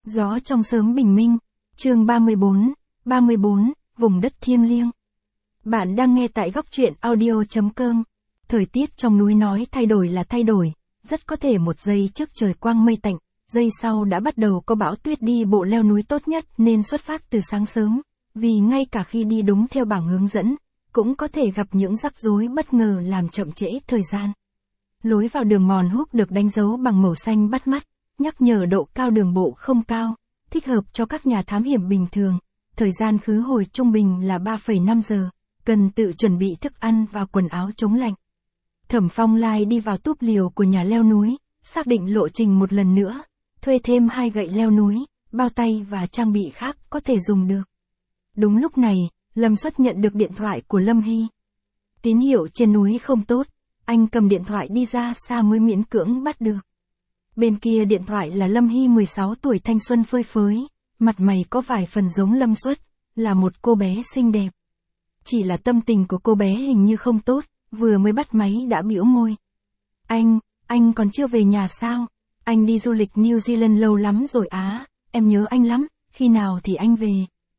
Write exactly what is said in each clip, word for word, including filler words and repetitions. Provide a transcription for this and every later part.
Gió trong sớm bình minh, chương ba mươi bốn, ba mươi bốn, vùng đất thiêng liêng. Bạn đang nghe tại góc truyện audio chấm com. Thời tiết trong núi nói thay đổi là thay đổi, rất có thể một giây trước trời quang mây tạnh, giây sau đã bắt đầu có bão tuyết. Đi bộ leo núi tốt nhất nên xuất phát từ sáng sớm, vì ngay cả khi đi đúng theo bảng hướng dẫn, cũng có thể gặp những rắc rối bất ngờ làm chậm trễ thời gian. Lối vào đường mòn húc được đánh dấu bằng màu xanh bắt mắt, nhắc nhở độ cao đường bộ không cao, thích hợp cho các nhà thám hiểm bình thường. Thời gian khứ hồi trung bình là ba phẩy năm giờ, cần tự chuẩn bị thức ăn và quần áo chống lạnh. Thẩm Phong Lai đi vào túp liều của nhà leo núi, xác định lộ trình một lần nữa, thuê thêm hai gậy leo núi, bao tay và trang bị khác có thể dùng được. Đúng lúc này, Lâm Xuất nhận được điện thoại của Lâm Hy. Tín hiệu trên núi không tốt, anh cầm điện thoại đi ra xa mới miễn cưỡng bắt được. Bên kia điện thoại là Lâm Hy mười sáu tuổi thanh xuân phơi phới, mặt mày có vài phần giống Lâm Xuất, là một cô bé xinh đẹp. Chỉ là tâm tình của cô bé hình như không tốt, vừa mới bắt máy đã bĩu môi. Anh, anh còn chưa về nhà sao? Anh đi du lịch New Zealand lâu lắm rồi á, em nhớ anh lắm, khi nào thì anh về?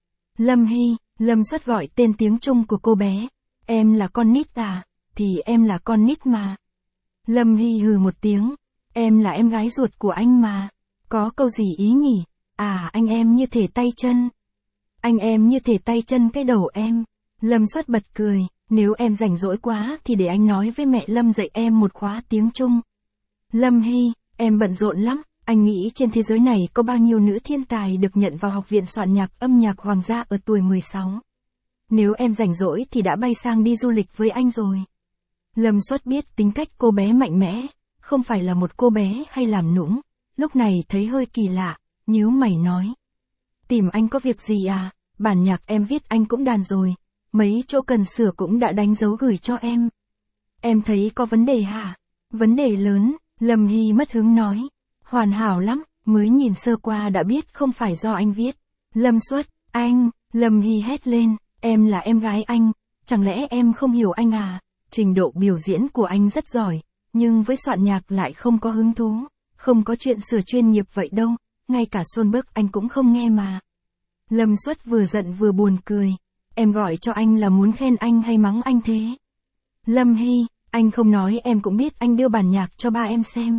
Lâm Hy, Lâm Xuất gọi tên tiếng Trung của cô bé. Em là con nít à? Thì em là con nít mà. Lâm Hy hừ một tiếng. Em là em gái ruột của anh mà. Có câu gì ý nhỉ? À, anh em như thể tay chân. Anh em như thể tay chân cái đầu em. Lâm Xuất bật cười. Nếu em rảnh rỗi quá thì để anh nói với mẹ Lâm dạy em một khóa tiếng Trung. Lâm Hy, em bận rộn lắm. Anh nghĩ trên thế giới này có bao nhiêu nữ thiên tài được nhận vào học viện soạn nhạc âm nhạc hoàng gia ở tuổi mười sáu. Nếu em rảnh rỗi thì đã bay sang đi du lịch với anh rồi. Lâm Xuất biết tính cách cô bé mạnh mẽ, không phải là một cô bé hay làm nũng, lúc này thấy hơi kỳ lạ, nhíu mày nói. Tìm anh có việc gì à? Bản nhạc em viết anh cũng đàn rồi, mấy chỗ cần sửa cũng đã đánh dấu gửi cho em. Em thấy có vấn đề hả? Vấn đề lớn, Lâm Hy mất hứng nói. Hoàn hảo lắm, mới nhìn sơ qua đã biết không phải do anh viết. Lâm Xuất, anh, Lâm Hy hét lên, em là em gái anh, chẳng lẽ em không hiểu anh à? Trình độ biểu diễn của anh rất giỏi, nhưng với soạn nhạc lại không có hứng thú, không có chuyện sửa chuyên nghiệp vậy đâu, ngay cả Solberg anh cũng không nghe mà. Lâm Xuất vừa giận vừa buồn cười, em gọi cho anh là muốn khen anh hay mắng anh thế? Lâm Hy, anh không nói em cũng biết anh đưa bản nhạc cho ba em xem.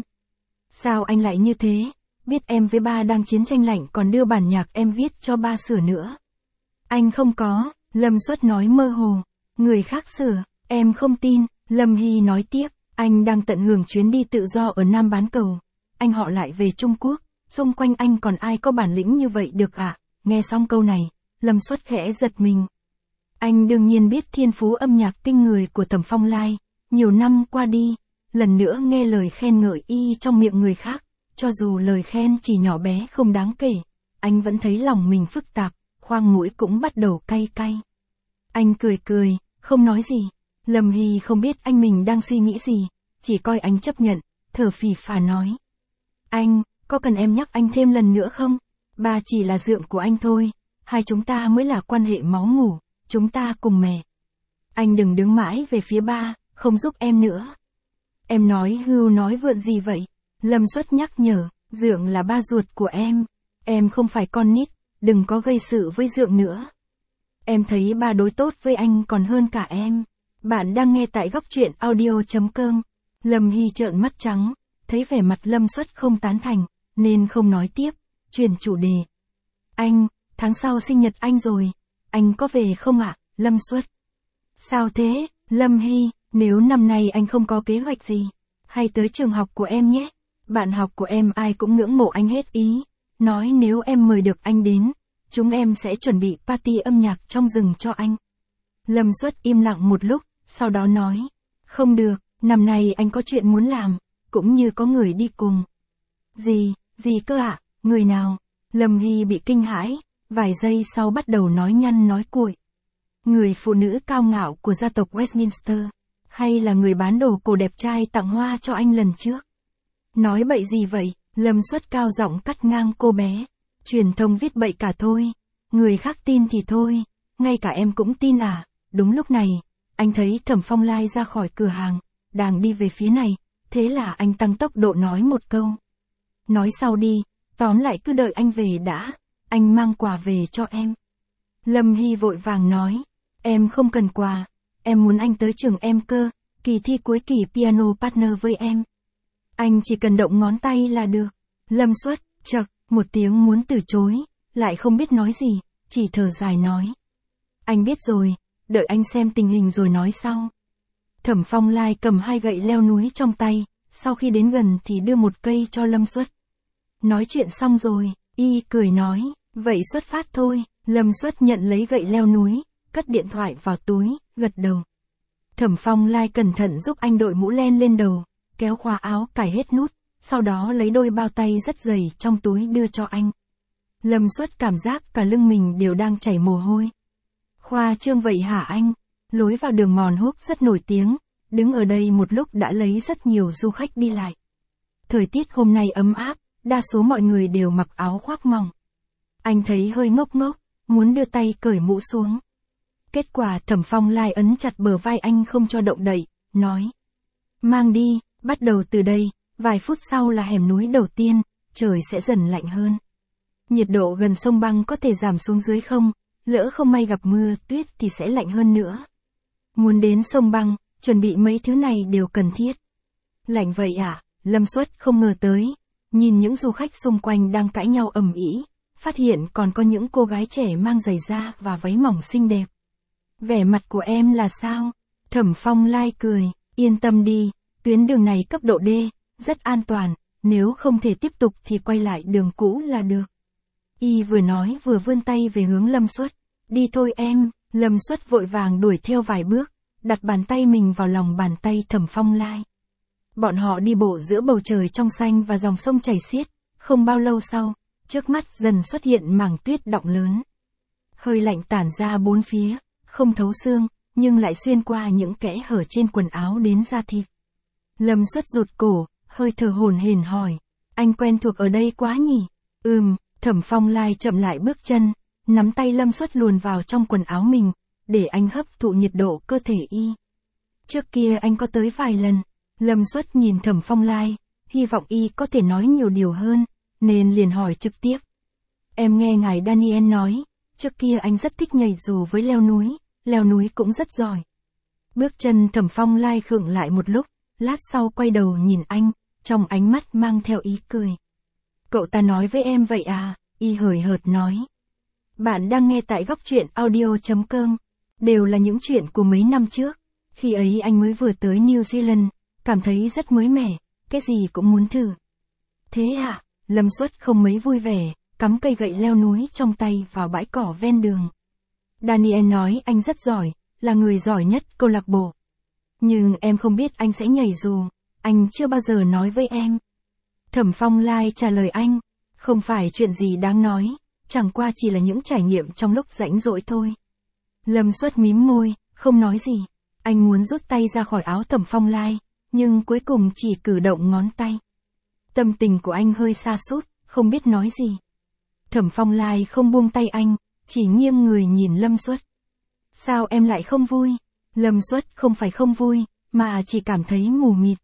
Sao anh lại như thế, biết em với ba đang chiến tranh lạnh còn đưa bản nhạc em viết cho ba sửa nữa? Anh không có, Lâm Xuất nói mơ hồ, người khác sửa, em không tin. Lâm Hy nói tiếp, anh đang tận hưởng chuyến đi tự do ở Nam bán cầu, anh họ lại về Trung Quốc, xung quanh anh còn ai có bản lĩnh như vậy được ạ? À? Nghe xong câu này, Lâm Xuất khẽ giật mình. Anh đương nhiên biết thiên phú âm nhạc kinh người của Thẩm Phong Lai, nhiều năm qua đi, lần nữa nghe lời khen ngợi y trong miệng người khác, cho dù lời khen chỉ nhỏ bé không đáng kể, anh vẫn thấy lòng mình phức tạp, khoang mũi cũng bắt đầu cay cay. Anh cười cười, không nói gì. Lâm Hy không biết anh mình đang suy nghĩ gì, chỉ coi anh chấp nhận, thở phì phà nói. Anh, có cần em nhắc anh thêm lần nữa không? Ba chỉ là dượng của anh thôi, hai chúng ta mới là quan hệ máu mủ, chúng ta cùng mẹ. Anh đừng đứng mãi về phía ba, không giúp em nữa. Em nói hưu nói vượn gì vậy? Lâm Xuất nhắc nhở, dượng là ba ruột của em, em không phải con nít, đừng có gây sự với dượng nữa. Em thấy ba đối tốt với anh còn hơn cả em. Bạn đang nghe tại góc truyện audio chấm com. Lâm Hy trợn mắt trắng, thấy vẻ mặt Lâm Xuất không tán thành, nên không nói tiếp, chuyển chủ đề. Anh, tháng sau sinh nhật anh rồi, anh có về không ạ? Lâm Xuất. Sao thế, Lâm Hy, nếu năm nay anh không có kế hoạch gì, hay tới trường học của em nhé. Bạn học của em ai cũng ngưỡng mộ anh hết ý, nói nếu em mời được anh đến, chúng em sẽ chuẩn bị party âm nhạc trong rừng cho anh. Lâm Xuất im lặng một lúc, sau đó nói, không được, năm nay anh có chuyện muốn làm, cũng như có người đi cùng. Gì, gì cơ ạ, à? Người nào? Lâm Hy bị kinh hãi, vài giây sau bắt đầu nói nhăn nói cuội. Người phụ nữ cao ngạo của gia tộc Westminster, hay là người bán đồ cổ đẹp trai tặng hoa cho anh lần trước? Nói bậy gì vậy? Lâm Xuất cao giọng cắt ngang cô bé. Truyền thông viết bậy cả thôi, người khác tin thì thôi, ngay cả em cũng tin à? Đúng lúc này, anh thấy Thẩm Phong Lai ra khỏi cửa hàng, đang đi về phía này, thế là anh tăng tốc độ nói một câu. Nói sau đi, Tóm lại cứ đợi anh về đã, anh mang quà về cho em. Lâm Hy vội vàng nói, em không cần quà, em muốn anh tới trường em cơ, kỳ thi cuối kỳ piano partner với em. Anh chỉ cần động ngón tay là được. Lâm Xuất, chậc, một tiếng muốn từ chối, lại không biết nói gì, chỉ thở dài nói. Anh biết rồi, đợi anh xem tình hình rồi nói sau. Thẩm Phong Lai cầm hai gậy leo núi trong tay, sau khi đến gần thì đưa một cây cho Lâm Xuất. Nói chuyện xong rồi, y cười nói, vậy xuất phát thôi. Lâm Xuất nhận lấy gậy leo núi, cất điện thoại vào túi, gật đầu. Thẩm Phong Lai cẩn thận giúp anh đội mũ len lên đầu, kéo khóa áo cài hết nút, sau đó lấy đôi bao tay rất dày trong túi đưa cho anh. Lâm Xuất cảm giác cả lưng mình đều đang chảy mồ hôi. Khoa trương vậy hả anh? Lối vào đường Mòn Húc rất nổi tiếng, đứng ở đây một lúc đã lấy rất nhiều du khách đi lại. Thời tiết hôm nay ấm áp, đa số mọi người đều mặc áo khoác mỏng. Anh thấy hơi ngốc ngốc, muốn đưa tay cởi mũ xuống. Kết quả Thẩm Phong Lai ấn chặt bờ vai anh không cho động đậy, nói. Mang đi, bắt đầu từ đây, vài phút sau là hẻm núi đầu tiên, trời sẽ dần lạnh hơn. Nhiệt độ gần sông băng có thể giảm xuống dưới không, lỡ không may gặp mưa tuyết thì sẽ lạnh hơn nữa. Muốn đến sông băng, chuẩn bị mấy thứ này đều cần thiết. Lạnh vậy à? Lâm Xuất không ngờ tới, nhìn những du khách xung quanh đang cãi nhau ầm ĩ, phát hiện còn có những cô gái trẻ mang giày da và váy mỏng xinh đẹp. Vẻ mặt của em là sao? Thẩm Phong Lai cười, yên tâm đi, tuyến đường này cấp độ D, rất an toàn, nếu không thể tiếp tục thì quay lại đường cũ là được. Y vừa nói vừa vươn tay về hướng Lâm Xuất, đi thôi em. Lâm Xuất vội vàng đuổi theo vài bước, đặt bàn tay mình vào lòng bàn tay Thẩm Phong Lai. Bọn họ đi bộ giữa bầu trời trong xanh và dòng sông chảy xiết, không bao lâu sau, trước mắt dần xuất hiện mảng tuyết đọng lớn. Hơi lạnh tản ra bốn phía, không thấu xương, nhưng lại xuyên qua những kẽ hở trên quần áo đến da thịt. Lâm Xuất rụt cổ, hơi thở hổn hển hỏi, anh quen thuộc ở đây quá nhỉ? Ừm, Thẩm Phong Lai chậm lại bước chân, nắm tay Lâm Xuất luồn vào trong quần áo mình, để anh hấp thụ nhiệt độ cơ thể y. Trước kia anh có tới vài lần. Lâm Xuất nhìn Thẩm Phong Lai, hy vọng y có thể nói nhiều điều hơn, nên liền hỏi trực tiếp. Em nghe ngài Daniel nói, trước kia anh rất thích nhảy dù với leo núi, leo núi cũng rất giỏi. Bước chân Thẩm Phong Lai khựng lại một lúc, lát sau quay đầu nhìn anh, trong ánh mắt mang theo ý cười. Cậu ta nói với em vậy à? Y hời hợt nói. Bạn đang nghe tại góc truyện audio chấm com, đều là những chuyện của mấy năm trước, khi ấy anh mới vừa tới New Zealand. Cảm thấy rất mới mẻ, cái gì cũng muốn thử. Thế à? Lâm Xuất không mấy vui vẻ, cắm cây gậy leo núi trong tay vào bãi cỏ ven đường. Daniel nói anh rất giỏi, là người giỏi nhất câu lạc bộ. Nhưng em không biết anh sẽ nhảy dù, anh chưa bao giờ nói với em. Thẩm Phong Lai trả lời anh, không phải chuyện gì đáng nói, chẳng qua chỉ là những trải nghiệm trong lúc rảnh rỗi thôi. Lâm Xuất mím môi, không nói gì. Anh muốn rút tay ra khỏi áo Thẩm Phong Lai, nhưng cuối cùng chỉ cử động ngón tay. Tâm tình của anh hơi sa sút, không biết nói gì. Thẩm Phong Lai không buông tay anh, chỉ nghiêng người nhìn Lâm Xuất. Sao em lại không vui? Lâm Xuất không phải không vui, mà chỉ cảm thấy mù mịt.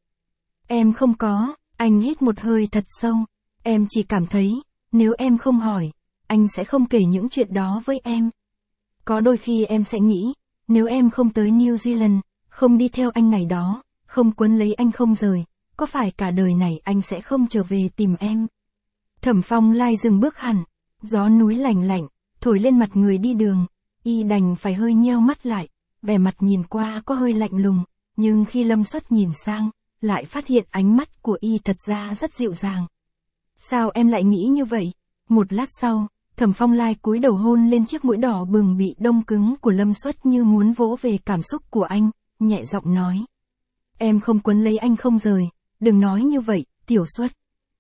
Em không có, anh hít một hơi thật sâu. Em chỉ cảm thấy, nếu em không hỏi, anh sẽ không kể những chuyện đó với em. Có đôi khi em sẽ nghĩ, nếu em không tới New Zealand, không đi theo anh ngày đó, không quấn lấy anh không rời, có phải cả đời này anh sẽ không trở về tìm em? Thẩm Phong Lai dừng bước hẳn, gió núi lạnh lạnh, thổi lên mặt người đi đường, y đành phải hơi nheo mắt lại, vẻ mặt nhìn qua có hơi lạnh lùng, nhưng khi Lâm Xuất nhìn sang, lại phát hiện ánh mắt của y thật ra rất dịu dàng. Sao em lại nghĩ như vậy? Một lát sau, Thẩm Phong Lai cúi đầu hôn lên chiếc mũi đỏ bừng bị đông cứng của Lâm Xuất như muốn vỗ về cảm xúc của anh, nhẹ giọng nói. Em không quấn lấy anh không rời, đừng nói như vậy, Tiểu Xuất.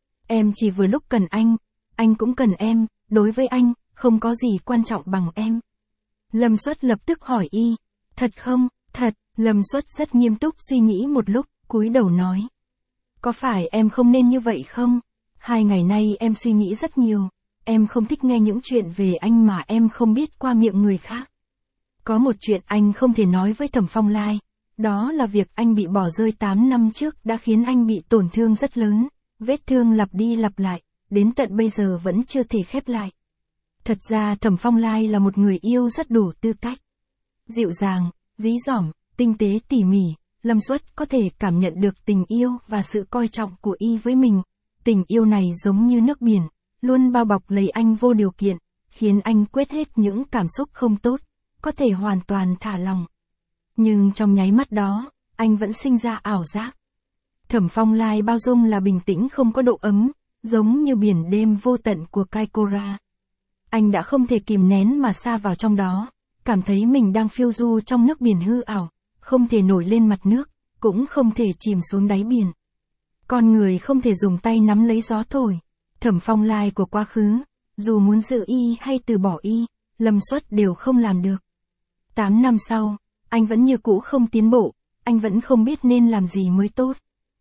Em chỉ vừa lúc cần anh, anh cũng cần em, đối với anh, không có gì quan trọng bằng em. Lâm Xuất lập tức hỏi y, thật không? Thật. Lâm Xuất rất nghiêm túc suy nghĩ một lúc, cúi đầu nói. Có phải em không nên như vậy không? Hai ngày nay em suy nghĩ rất nhiều, em không thích nghe những chuyện về anh mà em không biết qua miệng người khác. Có một chuyện anh không thể nói với Thẩm Phong Lai, đó là việc anh bị bỏ rơi tám năm trước đã khiến anh bị tổn thương rất lớn, vết thương lặp đi lặp lại, đến tận bây giờ vẫn chưa thể khép lại. Thật ra Thẩm Phong Lai là một người yêu rất đủ tư cách. Dịu dàng, dí dỏm, tinh tế tỉ mỉ, Lâm Xuất có thể cảm nhận được tình yêu và sự coi trọng của y với mình. Tình yêu này giống như nước biển, luôn bao bọc lấy anh vô điều kiện, khiến anh quét hết những cảm xúc không tốt, có thể hoàn toàn thả lòng. Nhưng trong nháy mắt đó, anh vẫn sinh ra ảo giác. Thẩm Phong Lai bao dung là bình tĩnh không có độ ấm, giống như biển đêm vô tận của Kaikoura. Anh đã không thể kìm nén mà sa vào trong đó, cảm thấy mình đang phiêu du trong nước biển hư ảo, không thể nổi lên mặt nước, cũng không thể chìm xuống đáy biển. Con người không thể dùng tay nắm lấy gió thổi. Thẩm Phong Lai của quá khứ, dù muốn giữ y hay từ bỏ y, Lâm Xuất đều không làm được. Tám năm sau, anh vẫn như cũ không tiến bộ, anh vẫn không biết nên làm gì mới tốt.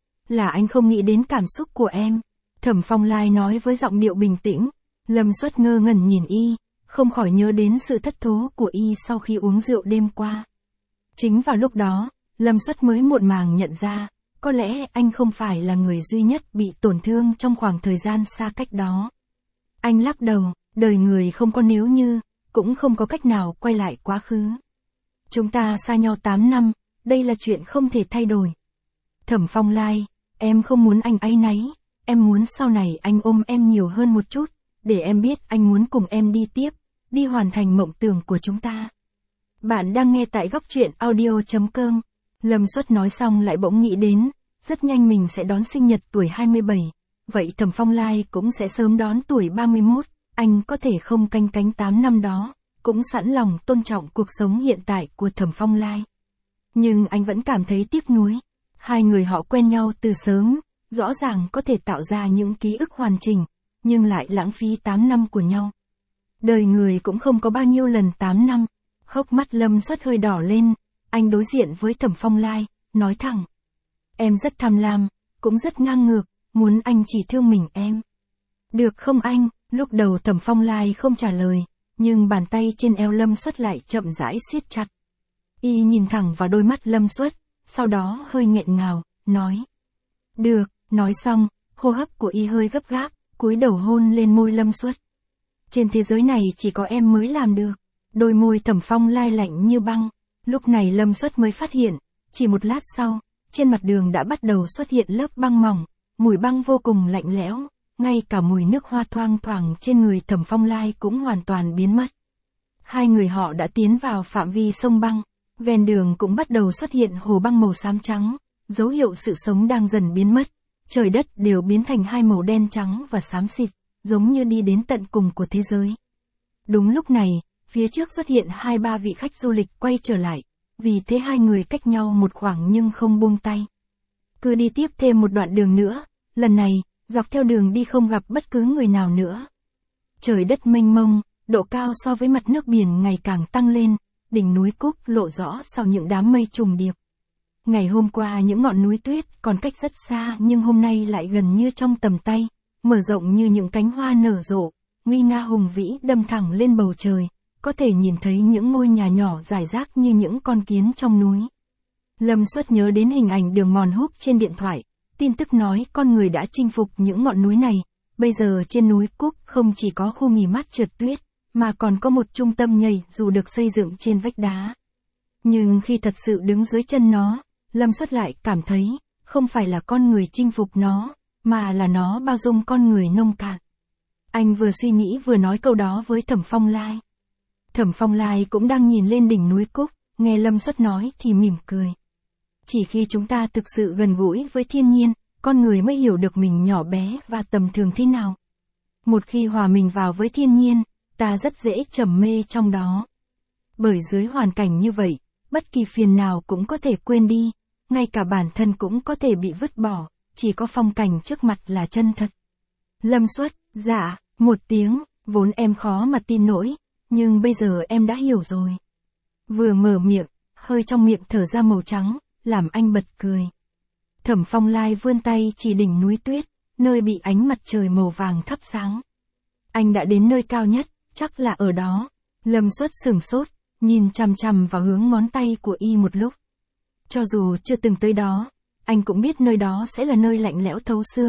Là anh không nghĩ đến cảm xúc của em. Thẩm Phong Lai nói với giọng điệu bình tĩnh. Lâm Xuất ngơ ngẩn nhìn y, không khỏi nhớ đến sự thất thố của y sau khi uống rượu đêm qua. Chính vào lúc đó, Lâm Xuất mới muộn màng nhận ra, có lẽ anh không phải là người duy nhất bị tổn thương trong khoảng thời gian xa cách đó. Anh lắc đầu, đời người không có nếu như, cũng không có cách nào quay lại quá khứ. Chúng ta xa nhau tám năm, đây là chuyện không thể thay đổi. Thẩm Phong Lai, em không muốn anh áy náy, em muốn sau này anh ôm em nhiều hơn một chút, để em biết anh muốn cùng em đi tiếp, đi hoàn thành mộng tưởng của chúng ta. Bạn đang nghe tại góc truyện audio chấm com. Lâm Xuất nói xong lại bỗng nghĩ đến, rất nhanh mình sẽ đón sinh nhật tuổi hai mươi bảy, vậy Thẩm Phong Lai cũng sẽ sớm đón tuổi ba mươi mốt, anh có thể không canh cánh tám năm đó, cũng sẵn lòng tôn trọng cuộc sống hiện tại của Thẩm Phong Lai. Nhưng anh vẫn cảm thấy tiếc nuối, hai người họ quen nhau từ sớm, rõ ràng có thể tạo ra những ký ức hoàn chỉnh, nhưng lại lãng phí tám năm của nhau. Đời người cũng không có bao nhiêu lần tám năm. Hốc mắt Lâm Xuất hơi đỏ lên, anh đối diện với Thẩm Phong Lai, nói thẳng. Em rất tham lam, cũng rất ngang ngược, muốn anh chỉ thương mình em. Được không anh? Lúc đầu Thẩm Phong Lai không trả lời, nhưng bàn tay trên eo Lâm Xuất lại chậm rãi siết chặt. Y nhìn thẳng vào đôi mắt Lâm Xuất, sau đó hơi nghẹn ngào, nói. Được, nói xong, hô hấp của Y hơi gấp gáp, cúi đầu hôn lên môi Lâm Xuất. Trên thế giới này chỉ có em mới làm được. Đôi môi Thẩm Phong Lai lạnh như băng. Lúc này Lâm Xuất mới phát hiện, chỉ một lát sau, trên mặt đường đã bắt đầu xuất hiện lớp băng mỏng, mùi băng vô cùng lạnh lẽo, ngay cả mùi nước hoa thoang thoảng trên người Thẩm Phong Lai cũng hoàn toàn biến mất. Hai người họ đã tiến vào phạm vi sông băng, ven đường cũng bắt đầu xuất hiện hồ băng màu xám trắng, dấu hiệu sự sống đang dần biến mất, trời đất đều biến thành hai màu đen trắng và xám xịt, giống như đi đến tận cùng của thế giới. Đúng lúc này, phía trước xuất hiện hai ba vị khách du lịch quay trở lại, vì thế hai người cách nhau một khoảng nhưng không buông tay. Cứ đi tiếp thêm một đoạn đường nữa, lần này, dọc theo đường đi không gặp bất cứ người nào nữa. Trời đất mênh mông, độ cao so với mặt nước biển ngày càng tăng lên, đỉnh núi Cúc lộ rõ sau những đám mây trùng điệp. Ngày hôm qua những ngọn núi tuyết còn cách rất xa nhưng hôm nay lại gần như trong tầm tay, mở rộng như những cánh hoa nở rộ, nguy nga hùng vĩ đâm thẳng lên bầu trời, có thể nhìn thấy những ngôi nhà nhỏ rải rác như những con kiến trong núi. Lâm Xuất nhớ đến hình ảnh đường mòn húc trên điện thoại, tin tức nói con người đã chinh phục những ngọn núi này, bây giờ trên núi Cúc không chỉ có khu nghỉ mát trượt tuyết, mà còn có một trung tâm nhảy dù được xây dựng trên vách đá. Nhưng khi thật sự đứng dưới chân nó, Lâm Xuất lại cảm thấy, không phải là con người chinh phục nó, mà là nó bao dung con người nông cạn. Anh vừa suy nghĩ vừa nói câu đó với Thẩm Phong Lai. Thẩm Phong Lai cũng đang nhìn lên đỉnh núi Cúc, nghe Lâm Xuất nói thì mỉm cười. Chỉ khi chúng ta thực sự gần gũi với thiên nhiên, con người mới hiểu được mình nhỏ bé và tầm thường thế nào. Một khi hòa mình vào với thiên nhiên, ta rất dễ trầm mê trong đó. Bởi dưới hoàn cảnh như vậy, bất kỳ phiền nào cũng có thể quên đi, ngay cả bản thân cũng có thể bị vứt bỏ, chỉ có phong cảnh trước mặt là chân thật. Lâm Xuất, dạ, một tiếng, vốn em khó mà tin nổi, nhưng bây giờ em đã hiểu rồi. Vừa mở miệng, hơi trong miệng thở ra màu trắng, làm anh bật cười. Thẩm Phong Lai vươn tay chỉ đỉnh núi tuyết, nơi bị ánh mặt trời màu vàng thắp sáng. Anh đã đến nơi cao nhất, chắc là ở đó. Lâm Xuất sửng sốt, nhìn chằm chằm vào hướng ngón tay của y một lúc. Cho dù chưa từng tới đó, anh cũng biết nơi đó sẽ là nơi lạnh lẽo thấu xương,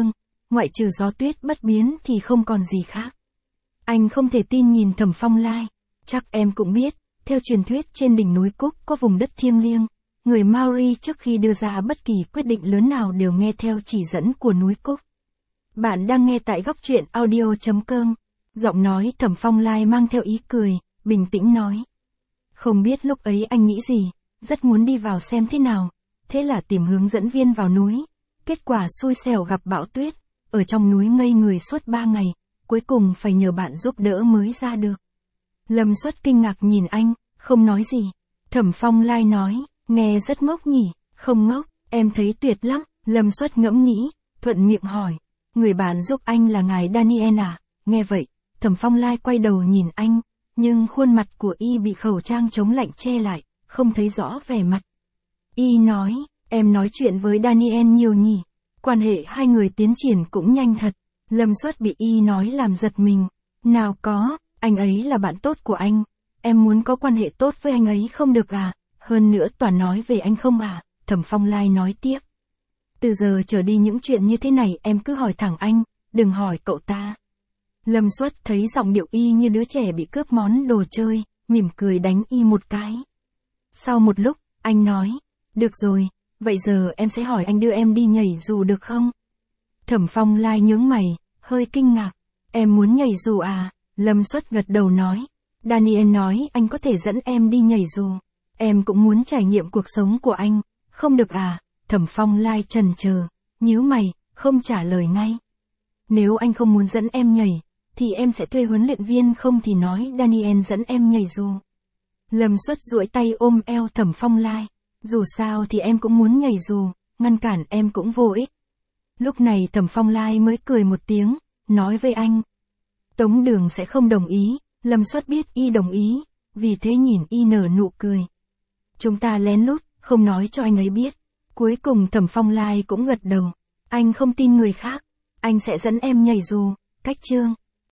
ngoại trừ gió tuyết bất biến thì không còn gì khác. Anh không thể tin nhìn Thẩm Phong Lai. Chắc em cũng biết, theo truyền thuyết trên đỉnh núi Cúc có vùng đất thiêng liêng. Người Maori trước khi đưa ra bất kỳ quyết định lớn nào đều nghe theo chỉ dẫn của núi Cúc. Bạn đang nghe tại góc truyện audio chấm com. Giọng nói Thẩm Phong Lai mang theo ý cười, bình tĩnh nói. Không biết lúc ấy anh nghĩ gì, rất muốn đi vào xem thế nào. Thế là tìm hướng dẫn viên vào núi. Kết quả xui xẻo gặp bão tuyết, ở trong núi ngây người suốt ba ngày, cuối cùng phải nhờ bạn giúp đỡ mới ra được. Lâm Xuất kinh ngạc nhìn anh, không nói gì. Thẩm Phong Lai nói, nghe rất ngốc nhỉ, không ngốc, em thấy tuyệt lắm. Lâm Xuất ngẫm nghĩ, thuận miệng hỏi, người bạn giúp anh là ngài Daniel à? Nghe vậy, Thẩm Phong Lai quay đầu nhìn anh, nhưng khuôn mặt của y bị khẩu trang chống lạnh che lại, không thấy rõ vẻ mặt. Y nói, em nói chuyện với Daniel nhiều nhỉ, quan hệ hai người tiến triển cũng nhanh thật. Lâm Xuất bị y nói làm giật mình, nào có, anh ấy là bạn tốt của anh, em muốn có quan hệ tốt với anh ấy không được à, hơn nữa toàn nói về anh không à, Thẩm Phong Lai nói tiếp. Từ giờ trở đi những chuyện như thế này em cứ hỏi thẳng anh, đừng hỏi cậu ta. Lâm Xuất thấy giọng điệu y như đứa trẻ bị cướp món đồ chơi, mỉm cười đánh y một cái. Sau một lúc, anh nói, được rồi, vậy giờ em sẽ hỏi anh đưa em đi nhảy dù được không? Thẩm Phong Lai nhướng mày, hơi kinh ngạc, em muốn nhảy dù à? Lâm Xuất gật đầu nói, Daniel nói anh có thể dẫn em đi nhảy dù, em cũng muốn trải nghiệm cuộc sống của anh, không được à? Thẩm Phong Lai chần chờ, nhíu mày, không trả lời ngay. Nếu anh không muốn dẫn em nhảy, thì em sẽ thuê huấn luyện viên, không thì nói Daniel dẫn em nhảy dù. Lâm Xuất duỗi tay ôm eo Thẩm Phong Lai, dù sao thì em cũng muốn nhảy dù, ngăn cản em cũng vô ích. Lúc này Thẩm Phong Lai mới cười một tiếng, nói với anh. Tống Đường sẽ không đồng ý, Lâm Xuất biết y đồng ý, vì thế nhìn y nở nụ cười. Chúng ta lén lút, không nói cho anh ấy biết. Cuối cùng Thẩm Phong Lai cũng gật đầu, anh không tin người khác, anh sẽ dẫn em nhảy dù, cách chương.